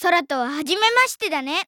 空とは初めましてだね。